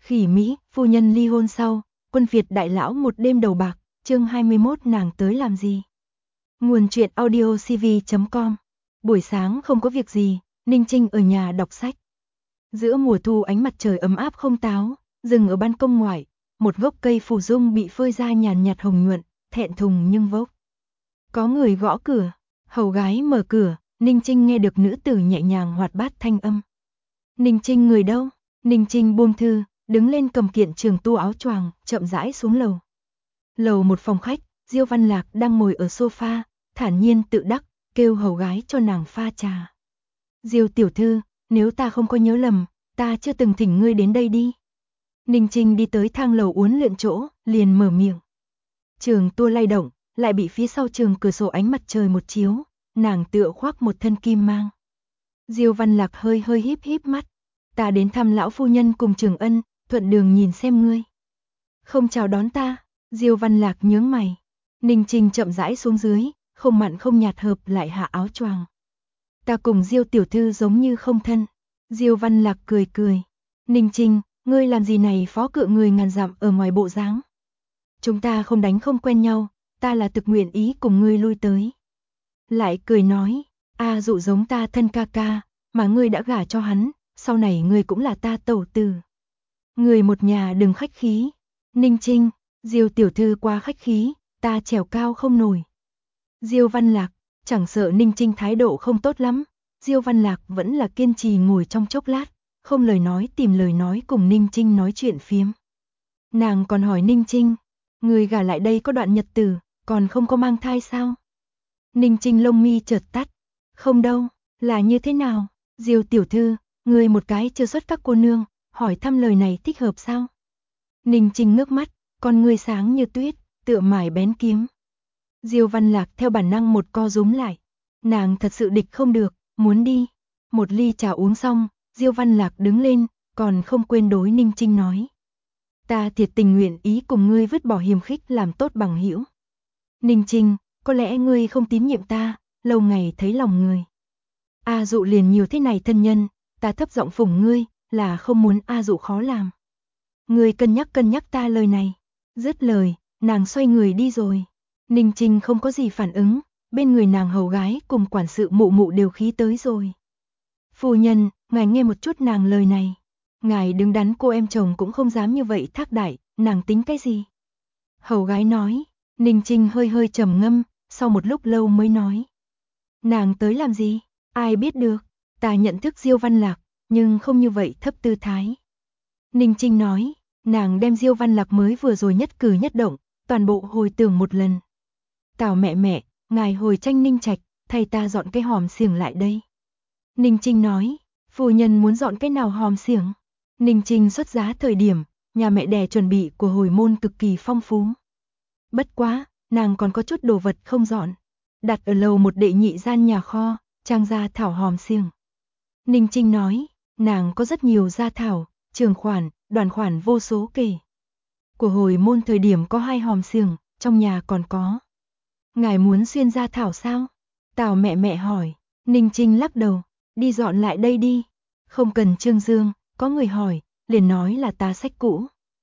Khỉ Mỹ, phu nhân ly hôn sau, quân Việt đại lão một đêm đầu bạc, chương 21 nàng tới làm gì? Nguồn truyện audio cv.com. Buổi sáng không có việc gì, Ninh Trinh ở nhà đọc sách. Giữa mùa thu ánh mặt trời ấm áp không táo, dừng ở ban công ngoài, một gốc cây phù dung bị phơi ra nhàn nhạt hồng nhuận, thẹn thùng nhưng vốc. Có người gõ cửa, hầu gái mở cửa, Ninh Trinh nghe được nữ tử nhẹ nhàng hoạt bát thanh âm. Ninh Trinh người đâu? Ninh Trinh buông thư, đứng lên cầm kiện trường tu áo choàng, chậm rãi xuống lầu. Lầu một phòng khách, Diêu Văn Lạc đang ngồi ở sofa, thản nhiên tự đắc, kêu hầu gái cho nàng pha trà. Diêu tiểu thư, nếu ta không có nhớ lầm, ta chưa từng thỉnh ngươi đến đây đi. Ninh Trinh đi tới thang lầu uốn lượn chỗ, liền mở miệng. Trường tua lay động, lại bị phía sau trường cửa sổ ánh mặt trời một chiếu, nàng tựa khoác một thân kim mang. Diêu Văn Lạc hơi híp híp mắt. Ta đến thăm lão phu nhân cùng Trường Ân, thuận đường nhìn xem ngươi. Không chào đón ta, Diêu Văn Lạc nhướng mày. Ninh Trinh chậm rãi xuống dưới, không mặn không nhạt hợp lại hạ áo choàng. Ta cùng Diêu tiểu thư giống như không thân. Diêu Văn Lạc cười cười. Ninh Trinh, ngươi làm gì này phó cự người ngàn dặm ở ngoài bộ dáng. Chúng ta không đánh không quen nhau, ta là thực nguyện ý cùng ngươi lui tới. Lại cười nói, A Dụ giống ta thân ca ca, mà ngươi đã gả cho hắn, sau này ngươi cũng là ta tẩu tử. Người một nhà đừng khách khí. Ninh Trinh, Diêu tiểu thư quá khách khí, ta trèo cao không nổi. Diêu Văn Lạc, chẳng sợ Ninh Trinh thái độ không tốt lắm, Diêu Văn Lạc vẫn là kiên trì ngồi trong chốc lát, không lời nói tìm lời nói cùng Ninh Trinh nói chuyện phiếm. Nàng còn hỏi Ninh Trinh, người gả lại đây có đoạn nhật tử, còn không có mang thai sao? Ninh Trinh lông mi chợt tắt, không đâu, là như thế nào? Diêu tiểu thư, người một cái chưa xuất các cô nương, hỏi thăm lời này thích hợp sao? Ninh Trinh ngước mắt, con ngươi sáng như tuyết, tựa mài bén kiếm. Diêu Văn Lạc theo bản năng một co rúm lại. Nàng thật sự địch không được, muốn đi. Một ly trà uống xong, Diêu Văn Lạc đứng lên, còn không quên đối Ninh Trinh nói. Ta thiệt tình nguyện ý cùng ngươi vứt bỏ hiềm khích làm tốt bằng hữu. Ninh Trinh, có lẽ ngươi không tín nhiệm ta, lâu ngày thấy lòng người. A Dụ liền nhiều thế này thân nhân, ta thấp giọng phụng ngươi, là không muốn A Dụ khó làm. Ngươi cân nhắc ta lời này. Dứt lời, nàng xoay người đi rồi. Ninh Trinh không có gì phản ứng, bên người nàng hầu gái cùng quản sự mụ mụ đều khí tới rồi. Phu nhân, ngài nghe một chút nàng lời này. Ngài đứng đắn cô em chồng cũng không dám như vậy thác đại, nàng tính cái gì? Hầu gái nói, Ninh Trinh hơi trầm ngâm, sau một lúc lâu mới nói. Nàng tới làm gì? Ai biết được, ta nhận thức Diêu Văn Lạc, nhưng không như vậy thấp tư thái. Ninh Trinh nói, nàng đem Diêu Văn Lạc mới vừa rồi nhất cử nhất động, toàn bộ hồi tưởng một lần. Tào mẹ, ngài hồi tranh Ninh Trạch, thay ta dọn cái hòm xiềng lại đây. Ninh Trinh nói, phu nhân muốn dọn cái nào hòm xiềng? Ninh Trinh xuất giá thời điểm, nhà mẹ đẻ chuẩn bị của hồi môn cực kỳ phong phú. Bất quá, nàng còn có chút đồ vật không dọn, đặt ở lầu một đệ nhị gian nhà kho, trang gia thảo hòm xiềng. Ninh Trinh nói, nàng có rất nhiều gia thảo, trường khoản, đoàn khoản vô số kể. Của hồi môn thời điểm có 2 hòm xiềng, trong nhà còn có. Ngài muốn xuyên gia thảo sao? Tào mẹ hỏi. Ninh Trinh lắc đầu, đi dọn lại đây đi. Không cần trương dương, có người hỏi, liền nói là ta sách cũ.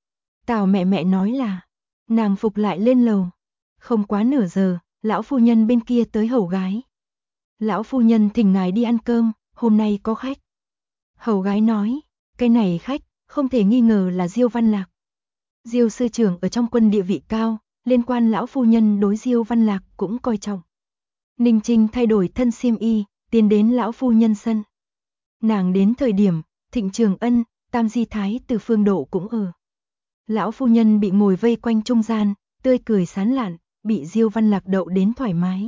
Tào mẹ nói là, nàng phục lại lên lầu. Không quá nửa giờ, lão phu nhân bên kia tới hầu gái. Lão phu nhân thỉnh ngài đi ăn cơm, hôm nay có khách. Hầu gái nói, cái này khách, không thể nghi ngờ là Diêu Văn Lạc. Diêu sư trưởng ở trong quân địa vị cao, liên quan lão phu nhân đối Diêu Văn Lạc cũng coi trọng. Ninh Trinh thay đổi thân xiêm y, tiến đến lão phu nhân sân. Nàng đến thời điểm, Thịnh Trường Ân, Tam Di Thái từ Phương Độ cũng ở. Lão phu nhân bị ngồi vây quanh trung gian, tươi cười sán lạn, bị Diêu Văn Lạc đậu đến thoải mái.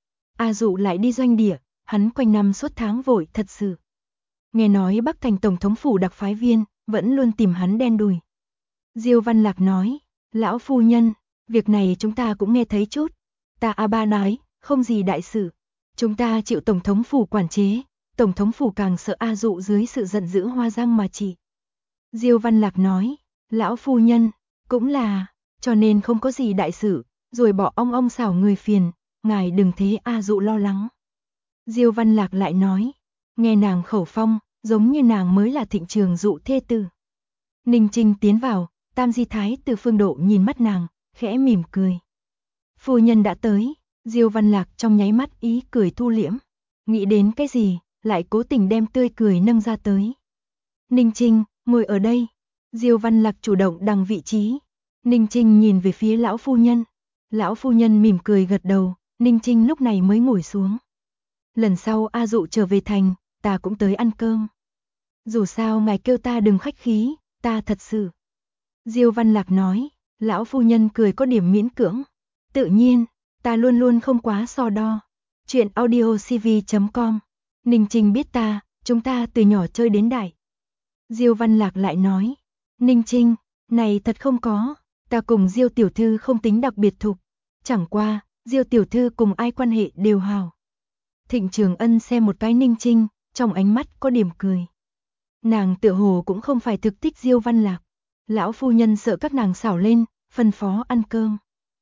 A Dụ lại đi doanh địa, hắn quanh năm suốt tháng vội thật sự. Nghe nói Bắc Thành tổng thống phủ đặc phái viên, vẫn luôn tìm hắn đen đùi. Diêu Văn Lạc nói, lão phu nhân, việc này chúng ta cũng nghe thấy chút. Ta A Ba nói, không gì đại sự. Chúng ta chịu tổng thống phủ quản chế, tổng thống phủ càng sợ A Dụ dưới sự giận dữ hoa răng mà trị. Diêu Văn Lạc nói, lão phu nhân, cũng là, cho nên không có gì đại sự, rồi bỏ ong xảo người phiền, ngài đừng thế A Dụ lo lắng. Diêu Văn Lạc lại nói, nghe nàng khẩu phong, giống như nàng mới là Thịnh Trường Dụ thê tử. Ninh Trinh tiến vào, Tam Di Thái từ Phương Độ nhìn mắt nàng, khẽ mỉm cười. Phu nhân đã tới, Diêu Văn Lạc trong nháy mắt ý cười thu liễm. Nghĩ đến cái gì, lại cố tình đem tươi cười nâng ra tới. Ninh Trinh, ngồi ở đây. Diêu Văn Lạc chủ động đằng vị trí. Ninh Trinh nhìn về phía lão phu nhân. Lão phu nhân mỉm cười gật đầu, Ninh Trinh lúc này mới ngồi xuống. Lần sau A Dụ trở về thành, ta cũng tới ăn cơm. Dù sao ngài kêu ta đừng khách khí, ta thật sự. Diêu Văn Lạc nói, lão phu nhân cười có điểm miễn cưỡng. Tự nhiên, ta luôn luôn không quá so đo. Chuyện audiocv.com. Ninh Trinh biết ta, chúng ta từ nhỏ chơi đến đại. Diêu Văn Lạc lại nói, Ninh Trinh, này thật không có, ta cùng Diêu tiểu thư không tính đặc biệt thục. Chẳng qua, Diêu tiểu thư cùng ai quan hệ đều hào. Thịnh Trường Ân xem một cái Ninh Trinh, trong ánh mắt có điểm cười. Nàng tựa hồ cũng không phải thực thích Diêu Văn Lạc. Lão phu nhân sợ các nàng xảo lên, phân phó ăn cơm.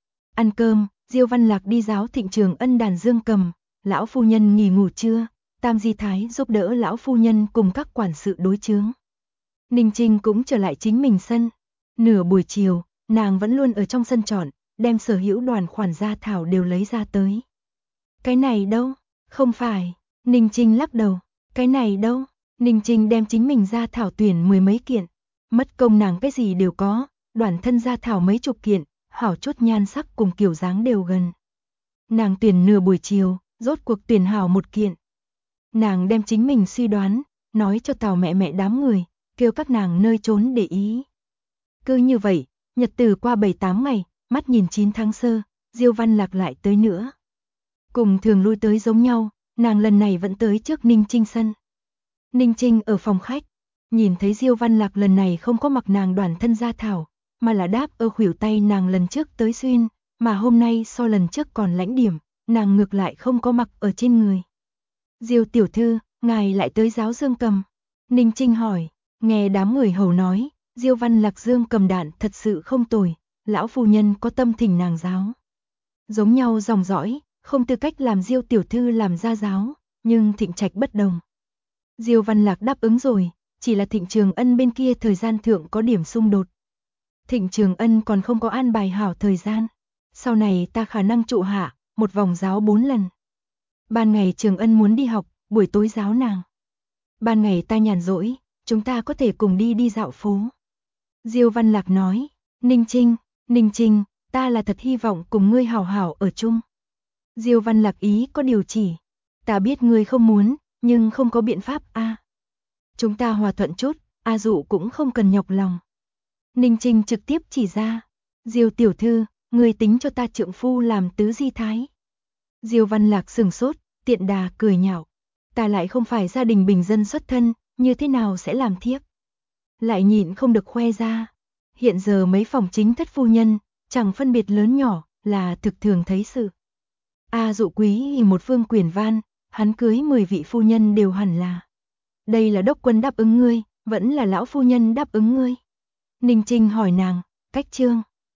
Ăn cơm, Diêu Văn Lạc đi giáo Thịnh Trường Ân đàn dương cầm, lão phu nhân nghỉ ngủ trưa, Tam Di Thái giúp đỡ lão phu nhân cùng các quản sự đối chướng. Ninh Trinh cũng trở lại chính mình sân. Nửa buổi chiều, nàng vẫn luôn ở trong sân chọn, đem sở hữu đoàn khoản gia thảo đều lấy ra tới. Cái này đâu? Không phải. Ninh Trinh lắc đầu. Cái này đâu? Ninh Trinh đem chính mình gia thảo tuyển 10 mấy kiện. Mất công nàng cái gì đều có, đoàn thân gia thảo mấy chục kiện, hảo chốt nhan sắc cùng kiểu dáng đều gần. Nàng tuyển nửa buổi chiều, rốt cuộc tuyển hảo một kiện. Nàng đem chính mình suy đoán, nói cho Tào mẹ mẹ đám người, kêu các nàng nơi trốn để ý. Cứ như vậy, nhật từ qua 7-8 ngày, mắt nhìn 9 tháng sơ, Diêu Văn Lạc lại tới nữa. Cùng thường lui tới giống nhau, nàng lần này vẫn tới trước Ninh Trinh sân. Ninh Trinh ở phòng khách, nhìn thấy Diêu Văn Lạc lần này không có mặc nàng đoàn thân gia thảo, mà là đáp ở khuỷu tay nàng lần trước tới xuyên, mà hôm nay so lần trước còn lãnh điểm, nàng ngược lại không có mặc ở trên người. Diêu tiểu thư, ngài lại tới giáo dương cầm. Ninh Trinh hỏi, nghe đám người hầu nói, Diêu Văn Lạc dương cầm đạn thật sự không tồi, lão phu nhân có tâm thỉnh nàng giáo. Giống nhau dòng dõi, không tư cách làm Diêu tiểu thư làm gia giáo, nhưng Thịnh Trạch bất đồng. Diêu Văn Lạc đáp ứng rồi, chỉ là Thịnh Trường Ân bên kia thời gian thượng có điểm xung đột. Thịnh Trường Ân còn không có an bài hảo thời gian. Sau này ta khả năng trụ hạ, một vòng giáo 4 lần. Ban ngày Trường Ân muốn đi học, buổi tối giáo nàng. Ban ngày ta nhàn rỗi, chúng ta có thể cùng đi dạo phố. Diêu Văn Lạc nói, Ninh Trinh, ta là thật hy vọng cùng ngươi hảo hảo ở chung. Diêu Văn Lạc ý có điều chỉ, ta biết ngươi không muốn, nhưng không có biện pháp a. Chúng ta hòa thuận chút, A Dụ cũng không cần nhọc lòng. Ninh Trinh trực tiếp chỉ ra, Diêu tiểu thư, ngươi tính cho ta trượng phu làm tứ di thái. Diêu Văn Lạc sừng sốt, tiện đà cười nhạo, ta lại không phải gia đình bình dân xuất thân, như thế nào sẽ làm thiếp. Lại nhịn không được khoe ra, hiện giờ mấy phòng chính thất phu nhân, chẳng phân biệt lớn nhỏ, là thực thường thấy sự. A Dụ quý một phương quyền van, hắn cưới 10 vị phu nhân đều hẳn là. Đây là đốc quân đáp ứng ngươi, vẫn là lão phu nhân đáp ứng ngươi. Ninh Trinh hỏi nàng, cách trương.